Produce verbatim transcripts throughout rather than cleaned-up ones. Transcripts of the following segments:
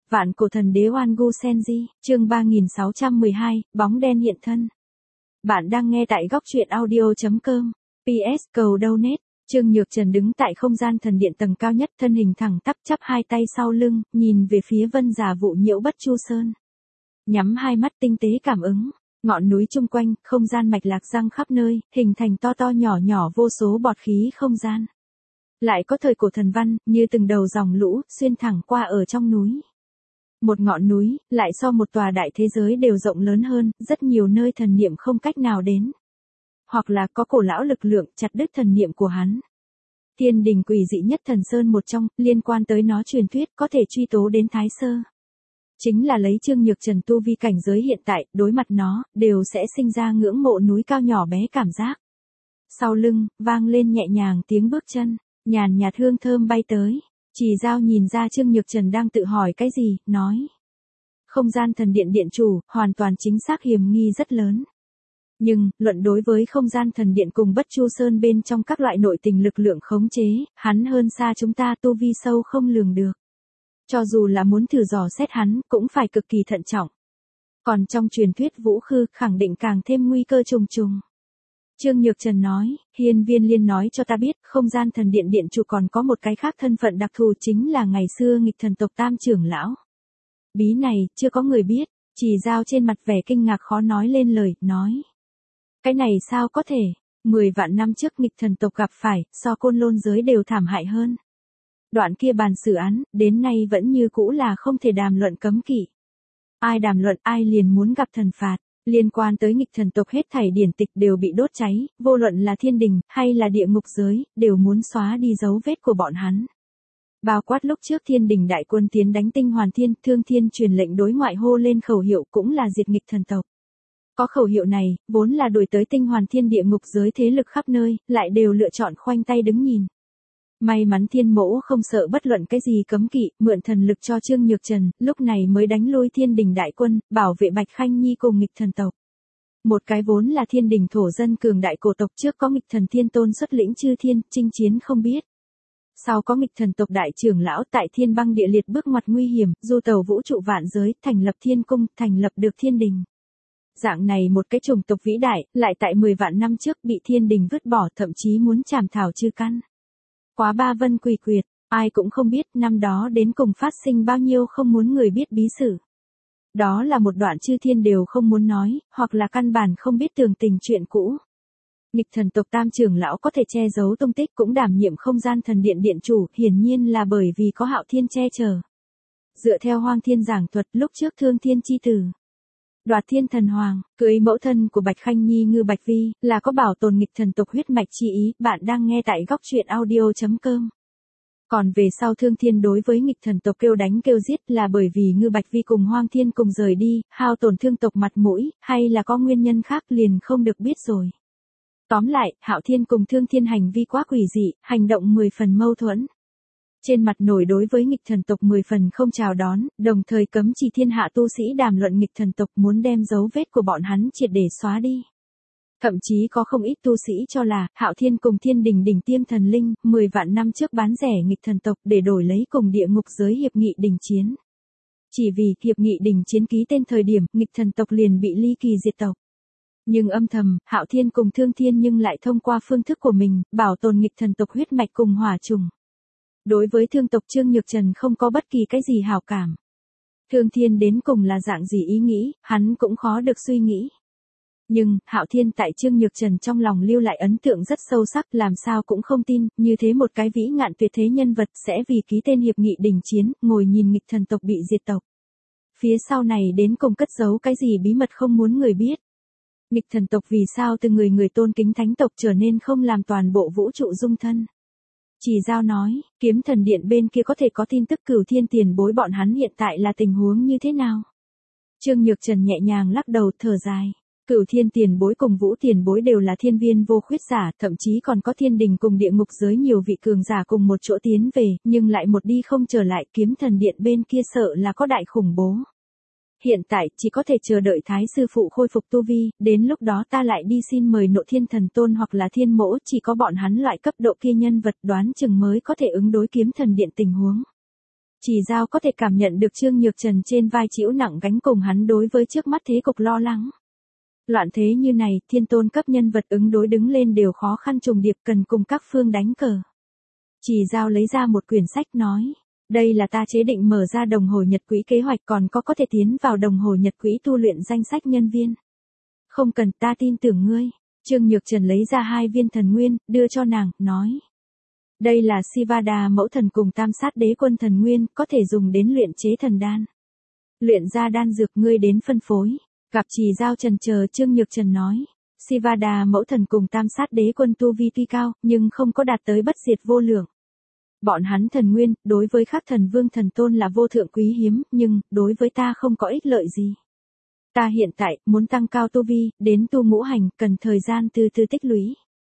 Vạn cổ thần đế Oan Gu Senji, chương ba nghìn sáu trăm mười hai, bóng đen hiện thân. Bạn đang nghe tại góc truyện audio chấm com. pê ét cầu donate. Trương Nhược Trần đứng tại không gian thần điện tầng cao nhất, thân hình thẳng tắp chắp hai tay sau lưng, nhìn về phía vân giả vụ nhiễu Bất Chu Sơn. Nhắm hai mắt tinh tế cảm ứng, ngọn núi chung quanh, không gian mạch lạc răng khắp nơi, hình thành to to nhỏ nhỏ vô số bọt khí không gian. Lại có thời cổ thần văn, như từng đầu dòng lũ, xuyên thẳng qua ở trong núi. Một ngọn núi, lại so một tòa đại thế giới đều rộng lớn hơn, rất nhiều nơi thần niệm không cách nào đến. Hoặc là có cổ lão lực lượng chặt đứt thần niệm của hắn. Thiên đình quỷ dị nhất thần sơn một trong, liên quan tới nó truyền thuyết có thể truy tố đến Thái Sơ. Chính là lấy Trương Nhược Trần tu vi cảnh giới hiện tại, đối mặt nó, đều sẽ sinh ra ngưỡng mộ núi cao nhỏ bé cảm giác. Sau lưng, vang lên nhẹ nhàng tiếng bước chân, nhàn nhạt hương thơm bay tới. Chỉ Giao nhìn ra Trương Nhược Trần đang tự hỏi cái gì, nói. Không gian thần điện điện chủ, hoàn toàn chính xác hiểm nghi rất lớn. Nhưng, luận đối với không gian thần điện cùng Bất Chu Sơn bên trong các loại nội tình lực lượng khống chế, hắn hơn xa chúng ta tu vi sâu không lường được. Cho dù là muốn thử dò xét hắn, cũng phải cực kỳ thận trọng. Còn trong truyền thuyết Vũ Khư, khẳng định càng thêm nguy cơ trùng trùng. Trương Nhược Trần nói, Hiên Viên Liên nói cho ta biết, không gian thần điện điện chủ còn có một cái khác thân phận đặc thù, chính là ngày xưa nghịch thần tộc Tam trưởng lão. Bí này, chưa có người biết. Chỉ Giao trên mặt vẻ kinh ngạc khó nói lên lời, nói. Cái này sao có thể, mười vạn năm trước nghịch thần tộc gặp phải, so Côn Lôn giới đều thảm hại hơn. Đoạn kia bàn xử án, đến nay vẫn như cũ là không thể đàm luận cấm kỵ. Ai đàm luận ai liền muốn gặp thần phạt. Liên quan tới nghịch thần tộc hết thảy điển tịch đều bị đốt cháy, vô luận là thiên đình, hay là địa ngục giới, đều muốn xóa đi dấu vết của bọn hắn. Bao quát lúc trước thiên đình đại quân tiến đánh Tinh Hoàn Thiên, Thương Thiên truyền lệnh đối ngoại hô lên khẩu hiệu cũng là diệt nghịch thần tộc. Có khẩu hiệu này, vốn là đuổi tới Tinh Hoàn Thiên địa ngục giới thế lực khắp nơi, lại đều lựa chọn khoanh tay đứng nhìn. May mắn Thiên Mẫu không sợ bất luận cái gì cấm kỵ, mượn thần lực cho Trương Nhược Trần, lúc này mới đánh lui thiên đình đại quân, bảo vệ Bạch Khanh Nhi cùng nghịch thần tộc. Một cái vốn là thiên đình thổ dân cường đại cổ tộc, trước có nghịch thần thiên tôn xuất lĩnh chư thiên, chinh chiến không biết. Sau có nghịch thần tộc đại trưởng lão tại thiên băng địa liệt bước ngoặt nguy hiểm, du tàu vũ trụ vạn giới, thành lập thiên cung, thành lập được thiên đình. Dạng này một cái chủng tộc vĩ đại, lại tại mười vạn năm trước bị thiên đình vứt bỏ, thậm chí muốn chảm thảo trừ căn. Quá ba vân quỳ quyệt, ai cũng không biết năm đó đến cùng phát sinh bao nhiêu không muốn người biết bí sử. Đó là một đoạn chư thiên đều không muốn nói, hoặc là căn bản không biết tường tình chuyện cũ. Nghịch thần tộc Tam trưởng lão có thể che giấu tung tích cũng đảm nhiệm không gian thần điện điện chủ, hiển nhiên là bởi vì có Hạo Thiên che chở. Dựa theo Hoang Thiên giảng thuật, lúc trước Thương Thiên chi tử Đoạt Thiên thần hoàng, cưới mẫu thân của Bạch Khanh Nhi Ngư Bạch Vi, là có bảo tồn nghịch thần tộc huyết mạch chi ý, bạn đang nghe tại góc truyện audio chấm com. Còn về sau Thương Thiên đối với nghịch thần tộc kêu đánh kêu giết là bởi vì Ngư Bạch Vi cùng Hoang Thiên cùng rời đi, hao tổn thương tộc mặt mũi, hay là có nguyên nhân khác liền không được biết rồi. Tóm lại, Hạo Thiên cùng Thương Thiên hành vi quá quỷ dị, hành động mười phần mâu thuẫn. Trên mặt nổi đối với nghịch thần tộc mười phần không chào đón, đồng thời cấm chỉ thiên hạ tu sĩ đàm luận nghịch thần tộc, muốn đem dấu vết của bọn hắn triệt để xóa đi. Thậm chí có không ít tu sĩ cho là, Hạo Thiên cùng thiên đình đỉnh tiêm thần linh, mười vạn năm trước bán rẻ nghịch thần tộc để đổi lấy cùng địa ngục giới hiệp nghị đình chiến. Chỉ vì hiệp nghị đình chiến ký tên thời điểm, nghịch thần tộc liền bị ly kỳ diệt tộc. Nhưng âm thầm, Hạo Thiên cùng Thương Thiên nhưng lại thông qua phương thức của mình, bảo tồn nghịch thần tộc huyết mạch cùng hỏa trùng. Đối với thương tộc Trương Nhược Trần không có bất kỳ cái gì hảo cảm. Thương Thiên đến cùng là dạng gì ý nghĩ, hắn cũng khó được suy nghĩ. Nhưng, Hạo Thiên tại Trương Nhược Trần trong lòng lưu lại ấn tượng rất sâu sắc, làm sao cũng không tin, như thế một cái vĩ ngạn tuyệt thế nhân vật sẽ vì ký tên hiệp nghị đình chiến, ngồi nhìn nghịch thần tộc bị diệt tộc. Phía sau này đến cùng cất giấu cái gì bí mật không muốn người biết. Nghịch thần tộc vì sao từ người người tôn kính thánh tộc trở nên không làm toàn bộ vũ trụ dung thân. Chỉ Giao nói, kiếm thần điện bên kia có thể có tin tức Cửu Thiên tiền bối bọn hắn hiện tại là tình huống như thế nào. Trương Nhược Trần nhẹ nhàng lắc đầu thở dài. Cửu Thiên tiền bối cùng Vũ tiền bối đều là thiên viên vô khuyết giả, thậm chí còn có thiên đình cùng địa ngục giới nhiều vị cường giả cùng một chỗ tiến về, nhưng lại một đi không trở lại, kiếm thần điện bên kia sợ là có đại khủng bố. Hiện tại, chỉ có thể chờ đợi Thái sư phụ khôi phục tu vi, đến lúc đó ta lại đi xin mời Nộ Thiên Thần Tôn hoặc là Thiên Mẫu, chỉ có bọn hắn loại cấp độ kia nhân vật đoán chừng mới có thể ứng đối kiếm thần điện tình huống. Chỉ Giao có thể cảm nhận được Trương Nhược Trần trên vai chịu nặng gánh cùng hắn đối với trước mắt thế cục lo lắng. Loạn thế như này, thiên tôn cấp nhân vật ứng đối đứng lên đều khó khăn trùng điệp, cần cùng các phương đánh cờ. Chỉ Giao lấy ra một quyển sách nói, đây là ta chế định mở ra đồng hồ nhật quỹ kế hoạch, còn có có thể tiến vào đồng hồ nhật quỹ tu luyện danh sách nhân viên. Không cần, ta tin tưởng ngươi. Trương Nhược Trần lấy ra hai viên thần nguyên, đưa cho nàng, nói. Đây là Sivada mẫu thần cùng tam sát đế quân thần nguyên, có thể dùng đến luyện chế thần đan. Luyện ra đan dược ngươi đến phân phối. Gặp Chỉ Giao trần chờ, Trương Nhược Trần nói. Sivada mẫu thần cùng tam sát đế quân tu vi tuy cao, nhưng không có đạt tới bất diệt vô lượng. Bọn hắn thần nguyên, đối với khác thần vương thần tôn là vô thượng quý hiếm, nhưng, đối với ta không có ích lợi gì. Ta hiện tại, muốn tăng cao tu vi, đến tu ngũ hành, cần thời gian từ từ tích lũy.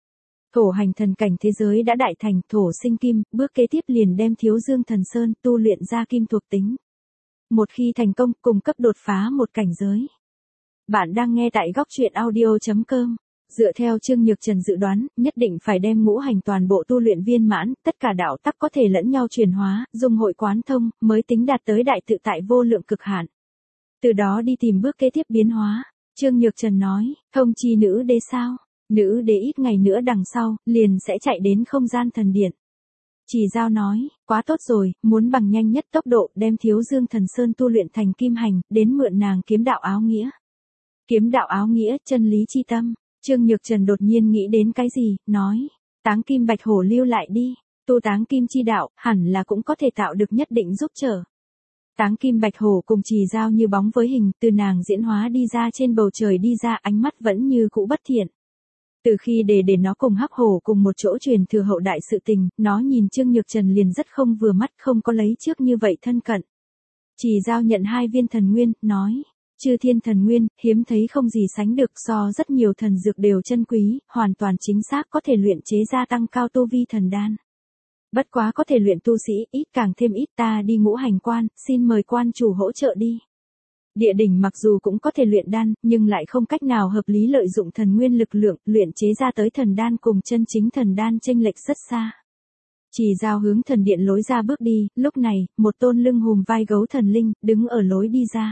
Thổ hành thần cảnh thế giới đã đại thành, thổ sinh kim, bước kế tiếp liền đem Thiếu Dương Thần Sơn tu luyện ra kim thuộc tính. Một khi thành công, cung cấp đột phá một cảnh giới. Bạn đang nghe tại góc truyện audio chấm com. Dựa theo Trương Nhược Trần dự đoán, nhất định phải đem ngũ hành toàn bộ tu luyện viên mãn, tất cả đạo tắc có thể lẫn nhau chuyển hóa, dung hội quán thông, mới tính đạt tới đại tự tại vô lượng cực hạn. Từ đó đi tìm bước kế tiếp biến hóa. Trương Nhược Trần nói, thông chi nữ đế sao? Nữ đế ít ngày nữa đằng sau, liền sẽ chạy đến không gian thần điện. Chỉ Giao nói, quá tốt rồi, muốn bằng nhanh nhất tốc độ đem Thiếu Dương Thần Sơn tu luyện thành kim hành, đến mượn nàng kiếm đạo áo nghĩa. Kiếm đạo áo nghĩa, chân lý chi tâm. Trương Nhược Trần đột nhiên nghĩ đến cái gì, nói, táng kim bạch hổ lưu lại đi, tu táng kim chi đạo, hẳn là cũng có thể tạo được nhất định giúp trở. Táng kim bạch hổ cùng Chỉ Giao như bóng với hình, từ nàng diễn hóa đi ra trên bầu trời đi ra, ánh mắt vẫn như cũ bất thiện. Từ khi để để nó cùng hắc hổ cùng một chỗ truyền thừa hậu đại sự tình, nó nhìn Trương Nhược Trần liền rất không vừa mắt, không có lấy trước như vậy thân cận. Chỉ Giao nhận hai viên thần nguyên, nói, chư thiên thần nguyên, hiếm thấy không gì sánh được, so rất nhiều thần dược đều chân quý, hoàn toàn chính xác có thể luyện chế ra tăng cao tu vi thần đan. Bất quá có thể luyện tu sĩ, ít càng thêm ít, ta đi ngũ hành quan, xin mời quan chủ hỗ trợ đi. Địa đỉnh mặc dù cũng có thể luyện đan, nhưng lại không cách nào hợp lý lợi dụng thần nguyên lực lượng, luyện chế ra tới thần đan cùng chân chính thần đan chênh lệch rất xa. Chỉ Giao hướng thần điện lối ra bước đi, lúc này, một tôn lưng hùm vai gấu thần linh, đứng ở lối đi ra.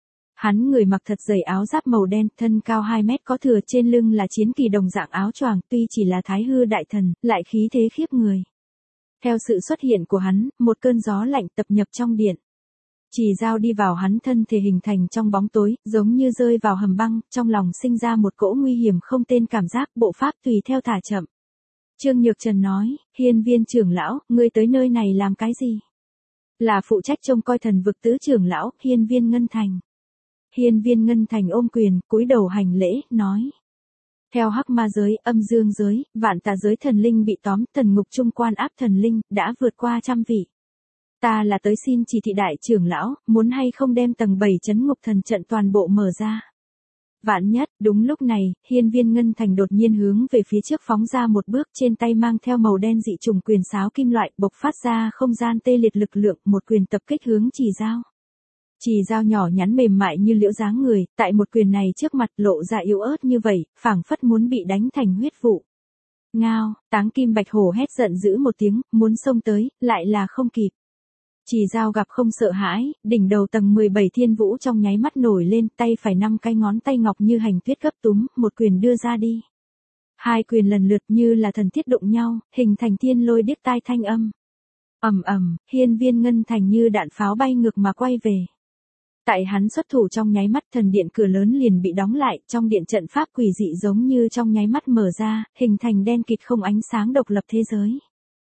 Hắn người mặc thật dày áo giáp màu đen, thân cao hai mét có thừa, trên lưng là chiến kỳ đồng dạng áo choàng, tuy chỉ là thái hư đại thần, lại khí thế khiếp người. Theo sự xuất hiện của hắn, một cơn gió lạnh tập nhập trong điện. Chỉ Giao đi vào hắn thân thể hình thành trong bóng tối, giống như rơi vào hầm băng, trong lòng sinh ra một cỗ nguy hiểm không tên cảm giác, bộ pháp tùy theo thả chậm. Trương Nhược Trần nói, Hiên Viên trưởng lão, ngươi tới nơi này làm cái gì? Là phụ trách trông coi thần vực tứ trưởng lão, Hiên Viên Ngân Thành. Hiên Viên Ngân Thành ôm quyền, cúi đầu hành lễ, nói. Theo hắc ma giới, âm dương giới, vạn tà giới thần linh bị tóm, thần ngục trung quan áp thần linh, đã vượt qua trăm vị. Ta là tới xin chỉ thị đại trưởng lão, muốn hay không đem tầng bảy chấn ngục thần trận toàn bộ mở ra. Vạn nhất, đúng lúc này, Hiên Viên Ngân Thành đột nhiên hướng về phía trước phóng ra một bước, trên tay mang theo màu đen dị trùng quyền sáo kim loại, bộc phát ra không gian tê liệt lực lượng, một quyền tập kích hướng Chỉ Giao. Chỉ Giao nhỏ nhắn mềm mại như liễu dáng người, tại một quyền này trước mặt lộ ra yếu ớt như vậy, phảng phất muốn bị đánh thành huyết vụ. Ngao, táng kim bạch hổ hét giận dữ một tiếng, muốn xông tới, lại là không kịp. Chỉ Giao gặp không sợ hãi, đỉnh đầu tầng mười bảy thiên vũ trong nháy mắt nổi lên, tay phải năm cái ngón tay ngọc như hành tuyết gấp túm, một quyền đưa ra đi. Hai quyền lần lượt như là thần thiết đụng nhau, hình thành thiên lôi điếc tai thanh âm. Ầm ầm, Hiên Viên Ngân Thành như đạn pháo bay ngược mà quay về. Tại hắn xuất thủ trong nháy mắt, thần điện cửa lớn liền bị đóng lại, trong điện trận pháp quỷ dị giống như trong nháy mắt mở ra, hình thành đen kịt không ánh sáng độc lập thế giới.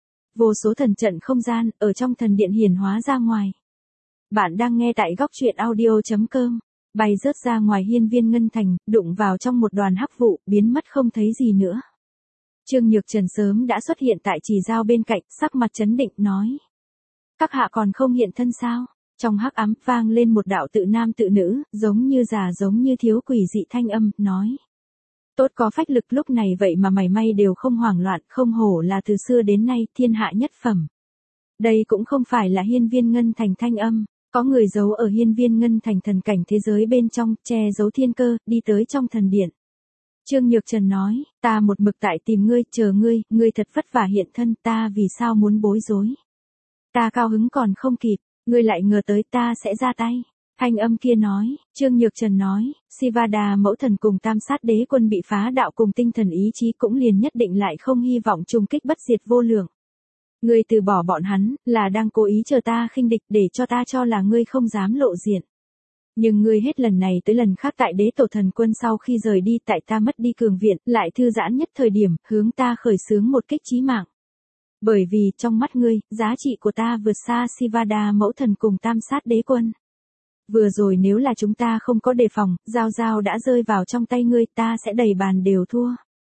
Vô số thần trận không gian, ở trong thần điện hiển hóa ra ngoài. Bạn đang nghe tại góc truyện audio chấm com. Bay rớt ra ngoài Hiên Viên Ngân Thành, đụng vào trong một đoàn hắc vụ, biến mất không thấy gì nữa. Trương Nhược Trần sớm đã xuất hiện tại Chỉ Giao bên cạnh, sắc mặt chấn định, nói. Các hạ còn không hiện thân sao? Trong hắc ám vang lên một đạo tự nam tự nữ, giống như già giống như thiếu quỷ dị thanh âm, nói. Tốt có phách lực lúc này vậy mà mảy may đều không hoảng loạn, không hổ là từ xưa đến nay thiên hạ nhất phẩm. Đây cũng không phải là Hiên Viên Ngân Thành thanh âm, có người giấu ở Hiên Viên Ngân Thành thần cảnh thế giới bên trong, che giấu thiên cơ, đi tới trong thần điện. Trương Nhược Trần nói, ta một mực tại tìm ngươi, chờ ngươi, ngươi thật vất vả hiện thân, ta vì sao muốn bối rối. Ta cao hứng còn không kịp, Ngươi lại ngờ tới ta sẽ ra tay. Thanh âm kia nói, Trương Nhược Trần nói, Sivada mẫu thần cùng tam sát đế quân bị phá đạo cùng tinh thần ý chí cũng liền nhất định lại không hy vọng trùng kích bất diệt vô lượng. Ngươi từ bỏ bọn hắn, là đang cố ý chờ ta khinh địch để cho ta cho là ngươi không dám lộ diện. Nhưng ngươi hết lần này tới lần khác tại đế tổ thần quân sau khi rời đi tại ta mất đi cường viện, lại thư giãn nhất thời điểm, hướng ta khởi xướng một kích chí mạng. Bởi vì, trong mắt ngươi, giá trị của ta vượt xa Sivada mẫu thần cùng tam sát đế quân. Vừa rồi nếu là chúng ta không có đề phòng, Giao Giao đã rơi vào trong tay ngươi, ta sẽ đầy bàn đều thua.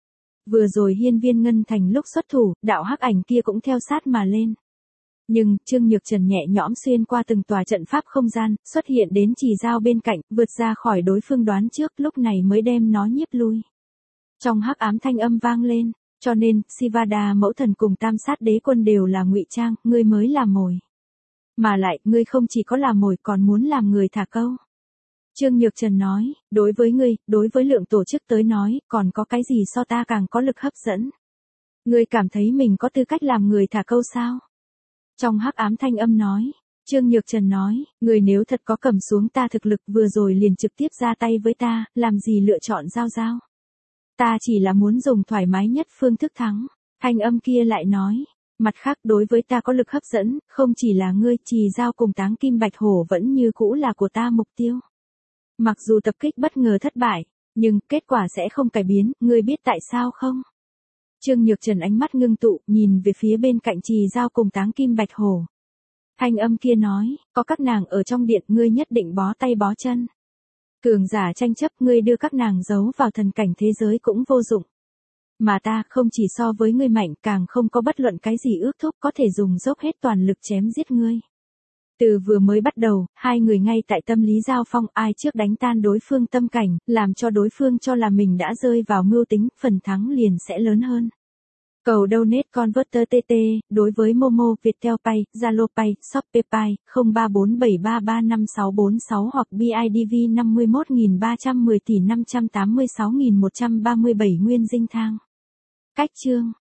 Vừa rồi hiên viên ngân thành lúc xuất thủ, đạo hắc ảnh kia cũng theo sát mà lên. Nhưng, Trương Nhược Trần nhẹ nhõm xuyên qua từng tòa trận pháp không gian, xuất hiện đến Trì Giao bên cạnh, vượt ra khỏi đối phương đoán trước, lúc này mới đem nó nhiếp lui. Trong hắc ám thanh âm vang lên, cho nên, Sivada mẫu thần cùng tam sát đế quân đều là ngụy trang, ngươi mới là mồi. Mà lại, ngươi không chỉ có làm mồi còn muốn làm người thả câu. Trương Nhược Trần nói, đối với ngươi, đối với lượng tổ chức tới nói, còn có cái gì so ta càng có lực hấp dẫn. Ngươi cảm thấy mình có tư cách làm người thả câu sao? Trong hắc ám thanh âm nói, Trương Nhược Trần nói, ngươi nếu thật có cầm xuống ta thực lực vừa rồi liền trực tiếp ra tay với ta, làm gì lựa chọn Giao Giao. Ta chỉ là muốn dùng thoải mái nhất phương thức thắng. Thanh âm kia lại nói. Mặt khác đối với ta có lực hấp dẫn, không chỉ là ngươi, Trì Giao cùng Táng Kim Bạch Hổ vẫn như cũ là của ta mục tiêu. Mặc dù tập kích bất ngờ thất bại, nhưng kết quả sẽ không cải biến, ngươi biết tại sao không? Trương Nhược Trần ánh mắt ngưng tụ, nhìn về phía bên cạnh Trì Giao cùng Táng Kim Bạch Hổ. Thanh âm kia nói, có các nàng ở trong điện, ngươi nhất định bó tay bó chân. Cường giả tranh chấp, ngươi đưa các nàng giấu vào thần cảnh thế giới cũng vô dụng. Mà ta không chỉ so với ngươi mạnh, càng không có bất luận cái gì ước thúc có thể dùng dốc hết toàn lực chém giết ngươi. Từ vừa mới bắt đầu, hai người ngay tại tâm lý giao phong, ai trước đánh tan đối phương tâm cảnh, làm cho đối phương cho là mình đã rơi vào mưu tính, phần thắng liền sẽ lớn hơn. Cầu donate converter tê tê, đối với Momo, Viettel Pay, Zalo Pay, Shopee Pay, không ba bốn bảy ba ba năm sáu bốn sáu hoặc bê i đê vê năm mươi mốt nghìn ba trăm mười tỷ năm trăm tám mươi sáu nghìn một trăm ba mươi bảy Nguyên Dinh Thang. Cách chương